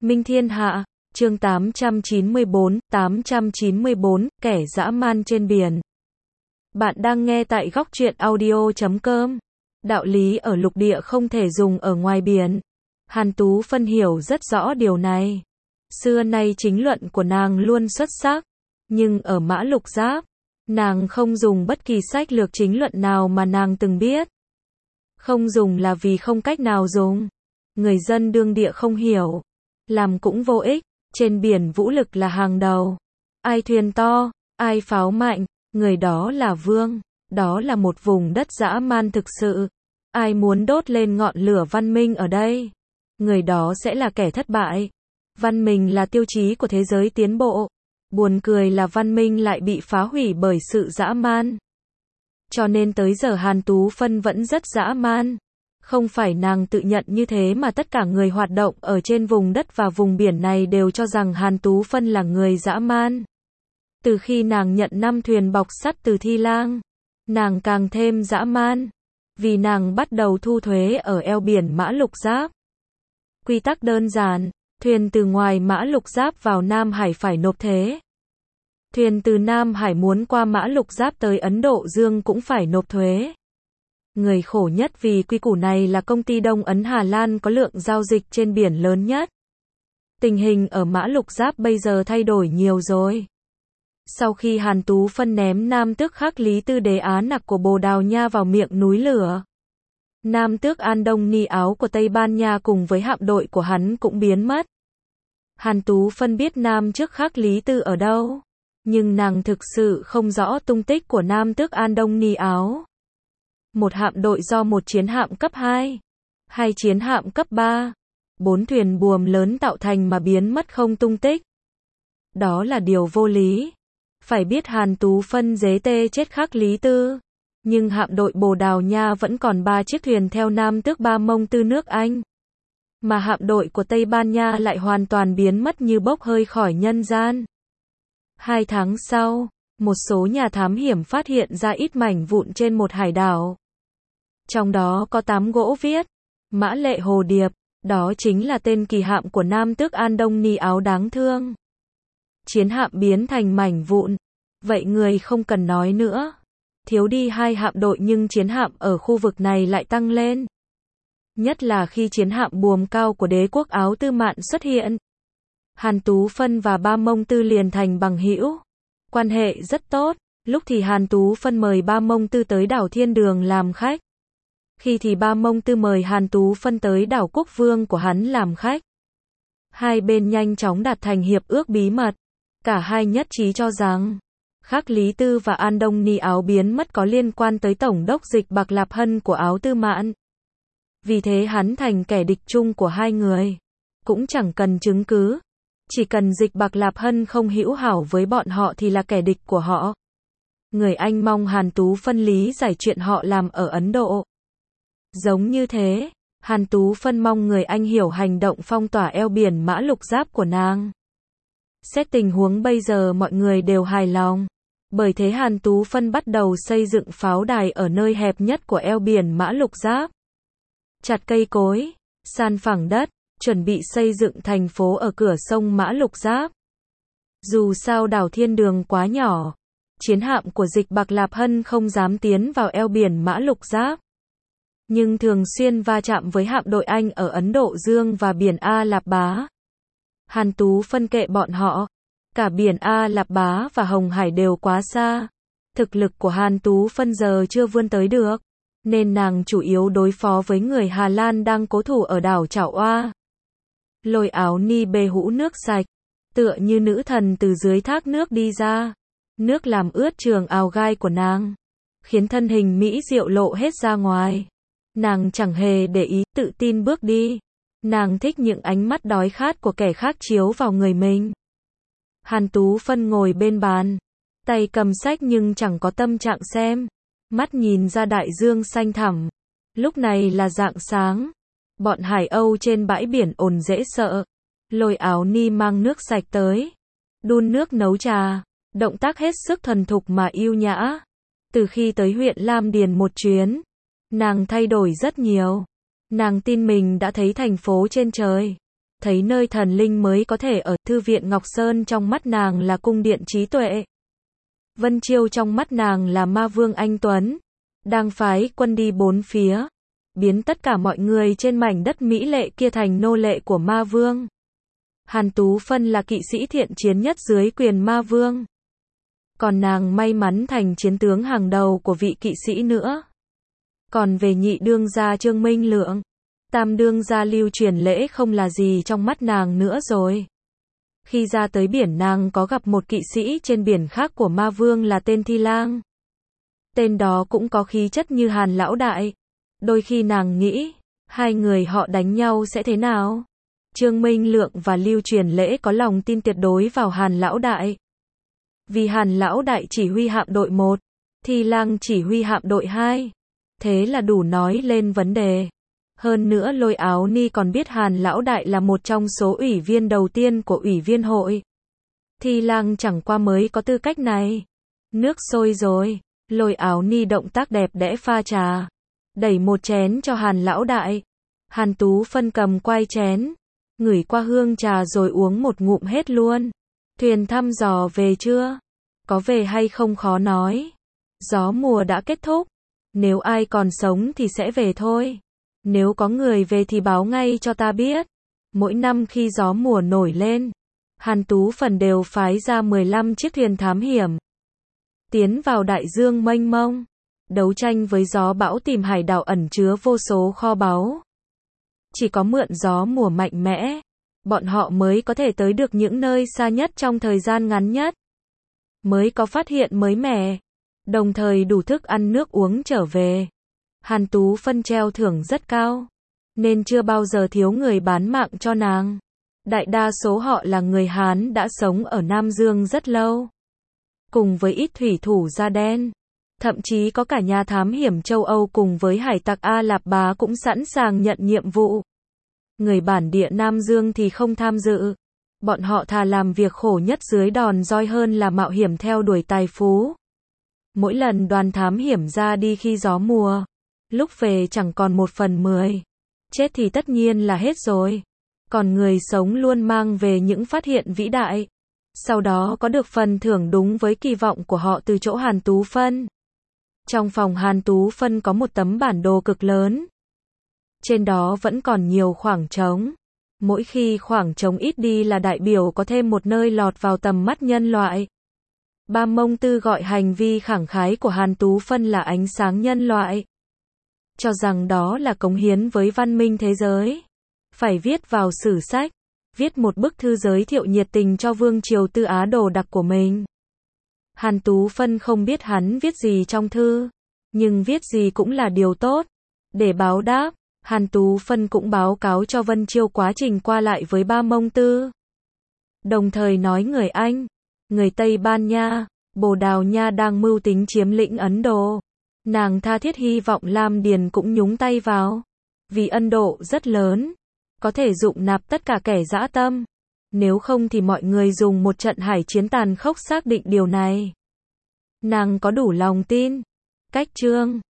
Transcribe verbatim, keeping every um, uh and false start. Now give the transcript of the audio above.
Minh Thiên Hạ, chương tám trăm chín mươi bốn, tám trăm chín mươi bốn, kẻ dã man trên biển. Bạn đang nghe tại góc truyện audio chấm com. Đạo lý ở lục địa không thể dùng ở ngoài biển. Hàn Tú Phân hiểu rất rõ điều này. Xưa nay chính luận của nàng luôn xuất sắc. Nhưng ở Mã Lục Giáp, nàng không dùng bất kỳ sách lược chính luận nào mà nàng từng biết. Không dùng là vì không cách nào dùng. Người dân đương địa không hiểu. Làm cũng vô ích. Trên biển vũ lực là hàng đầu. Ai thuyền to, ai pháo mạnh, người đó là vương. Đó là một vùng đất dã man thực sự. Ai muốn đốt lên ngọn lửa văn minh ở đây, người đó sẽ là kẻ thất bại. Văn minh là tiêu chí của thế giới tiến bộ. Buồn cười là văn minh lại bị phá hủy bởi sự dã man. Cho nên tới giờ Hàn Tú Phân vẫn rất dã man. Không phải nàng tự nhận như thế mà tất cả người hoạt động ở trên vùng đất và vùng biển này đều cho rằng Hàn Tú Phân là người dã man. Từ khi nàng nhận năm thuyền bọc sắt từ Thi Lang, nàng càng thêm dã man. Vì nàng bắt đầu thu thuế ở eo biển Mã Lục Giáp. Quy tắc đơn giản, thuyền từ ngoài Mã Lục Giáp vào Nam Hải phải nộp thuế. Thuyền từ Nam Hải muốn qua Mã Lục Giáp tới Ấn Độ Dương cũng phải nộp thuế. Người khổ nhất vì quy củ này là công ty Đông Ấn Hà Lan có lượng giao dịch trên biển lớn nhất. Tình hình ở Mã Lục Giáp bây giờ thay đổi nhiều rồi. Sau khi Hàn Tú Phân ném Nam Tước Khắc Lý Tư Đế Á Nặc của Bồ Đào Nha vào miệng núi lửa, Nam Tước An Đông Ni Áo của Tây Ban Nha cùng với hạm đội của hắn cũng biến mất. Hàn Tú Phân biết Nam Tước Khắc Lý Tư ở đâu, nhưng nàng thực sự không rõ tung tích của Nam Tước An Đông Ni Áo. Một hạm đội do một chiến hạm cấp hai, hai chiến hạm cấp ba, bốn thuyền buồm lớn tạo thành mà biến mất không tung tích. Đó là điều vô lý. Phải biết Hàn Tú Phân dế tê chết Khắc Lý Tư, nhưng hạm đội Bồ Đào Nha vẫn còn ba chiếc thuyền theo Nam Tước Ba Mông Tư nước Anh. Mà hạm đội của Tây Ban Nha lại hoàn toàn biến mất như bốc hơi khỏi nhân gian. Hai tháng sau, một số nhà thám hiểm phát hiện ra ít mảnh vụn trên một hải đảo. Trong đó có tám gỗ viết Mã Lệ Hồ Điệp, đó chính là tên kỳ hạm của Nam Tước An Đông Ni Áo đáng thương. Chiến hạm biến thành mảnh vụn, vậy người không cần nói nữa. Thiếu đi hai hạm đội nhưng chiến hạm ở khu vực này lại tăng lên. Nhất là khi chiến hạm buồm cao của đế quốc Áo Tư Mạn xuất hiện. Hàn Tú Phân và Ba Mông Tư liền thành bằng hữu. Quan hệ rất tốt, lúc thì Hàn Tú Phân mời Ba Mông Tư tới đảo Thiên Đường làm khách. Khi thì Ba Mông Tư mời Hàn Tú Phân tới đảo Quốc Vương của hắn làm khách. Hai bên nhanh chóng đạt thành hiệp ước bí mật. Cả hai nhất trí cho rằng Khắc Lý Tư và An Đông Ni Áo biến mất có liên quan tới Tổng đốc Dịch Bạc Lạp Hân của Áo Tư Mạn. Vì thế hắn thành kẻ địch chung của hai người. Cũng chẳng cần chứng cứ. Chỉ cần Dịch Bạc Lạp Hân không hữu hảo với bọn họ thì là kẻ địch của họ. Người Anh mong Hàn Tú Phân lý giải chuyện họ làm ở Ấn Độ. Giống như thế, Hàn Tú Phân mong người Anh hiểu hành động phong tỏa eo biển Mã Lục Giáp của nàng. Xét tình huống bây giờ mọi người đều hài lòng. Bởi thế Hàn Tú Phân bắt đầu xây dựng pháo đài ở nơi hẹp nhất của eo biển Mã Lục Giáp. Chặt cây cối, san phẳng đất, chuẩn bị xây dựng thành phố ở cửa sông Mã Lục Giáp. Dù sao đảo Thiên Đường quá nhỏ, chiến hạm của Dịch Bạc Lạp Hân không dám tiến vào eo biển Mã Lục Giáp. Nhưng thường xuyên va chạm với hạm đội Anh ở Ấn Độ Dương và biển A Lạp Bá. Hàn Tú Phân kệ bọn họ. Cả biển A Lạp Bá và Hồng Hải đều quá xa. Thực lực của Hàn Tú Phân giờ chưa vươn tới được. Nên nàng chủ yếu đối phó với người Hà Lan đang cố thủ ở đảo Chảo Oa. Lôi áo ni bê hũ nước sạch. Tựa như nữ thần từ dưới thác nước đi ra. Nước làm ướt trường áo gai của nàng. Khiến thân hình mỹ diệu lộ hết ra ngoài. Nàng chẳng hề để ý, tự tin bước đi. Nàng thích những ánh mắt đói khát của kẻ khác chiếu vào người mình. Hàn Tú Phân ngồi bên bàn, tay cầm sách nhưng chẳng có tâm trạng xem. Mắt nhìn ra đại dương xanh thẳm. Lúc này là rạng sáng. Bọn Hải Âu trên bãi biển ồn dễ sợ. Lôi áo ni mang nước sạch tới. Đun nước nấu trà. Động tác hết sức thuần thục mà yêu nhã. Từ khi tới huyện Lam Điền một chuyến, nàng thay đổi rất nhiều. Nàng tin mình đã thấy thành phố trên trời. thấy nơi thần linh mới có thể ở. Thư viện Ngọc Sơn trong mắt nàng là cung điện trí tuệ. Vân Chiêu trong mắt nàng là ma vương anh Tuấn, đang phái quân đi bốn phía, biến tất cả mọi người trên mảnh đất mỹ lệ kia thành nô lệ của ma vương. Hàn Tú Phân là kỵ sĩ thiện chiến nhất dưới quyền ma vương. Còn nàng may mắn thành chiến tướng hàng đầu của vị kỵ sĩ nữa. Còn về nhị đương gia Trương Minh Lượng, tam đương gia Lưu Truyền Lễ không là gì trong mắt nàng nữa rồi. Khi ra tới biển nàng có gặp một kỵ sĩ trên biển khác của ma vương là tên Thi Lang. Tên đó cũng có khí chất như Hàn lão đại. Đôi khi nàng nghĩ, hai người họ đánh nhau sẽ thế nào? Trương Minh Lượng và Lưu Truyền Lễ có lòng tin tuyệt đối vào Hàn lão đại. Vì Hàn lão đại chỉ huy hạm đội một, Thi Lang chỉ huy hạm đội hai. Thế là đủ nói lên vấn đề. Hơn nữa Lôi Áo Ni còn biết Hàn lão đại là một trong số ủy viên đầu tiên của ủy viên hội. Thi Lang chẳng qua mới có tư cách này. Nước sôi rồi, Lôi Áo Ni động tác đẹp đẽ pha trà, đẩy một chén cho Hàn lão đại. Hàn Tú Phân cầm quai chén, ngửi qua hương trà rồi uống một ngụm hết luôn. Thuyền thăm dò về chưa? Có về hay không khó nói. Gió mùa đã kết thúc. Nếu ai còn sống thì sẽ về thôi. Nếu có người về thì báo ngay cho ta biết. Mỗi năm khi gió mùa nổi lên, Hàn Tú Phần đều phái ra mười lăm chiếc thuyền thám hiểm, tiến vào đại dương mênh mông, đấu tranh với gió bão tìm hải đảo ẩn chứa vô số kho báu. Chỉ có mượn gió mùa mạnh mẽ, bọn họ mới có thể tới được những nơi xa nhất trong thời gian ngắn nhất. Mới có phát hiện mới mẻ, đồng thời đủ thức ăn nước uống trở về. Hàn Tú Phân treo thưởng rất cao, nên chưa bao giờ thiếu người bán mạng cho nàng. Đại đa số họ là người Hán đã sống ở Nam Dương rất lâu, cùng với ít thủy thủ da đen. Thậm chí có cả nhà thám hiểm châu Âu cùng với hải tặc A Lạp Bá cũng sẵn sàng nhận nhiệm vụ. Người bản địa Nam Dương thì không tham dự. Bọn họ thà làm việc khổ nhất dưới đòn roi hơn là mạo hiểm theo đuổi tài phú. Mỗi lần đoàn thám hiểm ra đi khi gió mùa, lúc về chẳng còn một phần mười. Chết thì tất nhiên là hết rồi. Còn người sống luôn mang về những phát hiện vĩ đại. Sau đó có được phần thưởng đúng với kỳ vọng của họ từ chỗ Hàn Tú Phân. Trong phòng Hàn Tú Phân có một tấm bản đồ cực lớn. Trên đó vẫn còn nhiều khoảng trống. Mỗi khi khoảng trống ít đi là đại biểu có thêm một nơi lọt vào tầm mắt nhân loại. Ba Mông Tư gọi hành vi khẳng khái của Hàn Tú Phân là ánh sáng nhân loại, cho rằng đó là cống hiến với văn minh thế giới. Phải viết vào sử sách, viết một bức thư giới thiệu nhiệt tình cho vương triều Tư Á đồ đặc của mình. Hàn Tú Phân không biết hắn viết gì trong thư, nhưng viết gì cũng là điều tốt. Để báo đáp, Hàn Tú Phân cũng báo cáo cho Vân Chiêu quá trình qua lại với Ba Mông Tư. Đồng thời nói người Anh, người Tây Ban Nha, Bồ Đào Nha đang mưu tính chiếm lĩnh Ấn Độ. Nàng tha thiết hy vọng Lam Điền cũng nhúng tay vào. Vì Ấn Độ rất lớn, có thể dụng nạp tất cả kẻ dã tâm. Nếu không thì mọi người dùng một trận hải chiến tàn khốc xác định điều này. Nàng có đủ lòng tin. Cách chương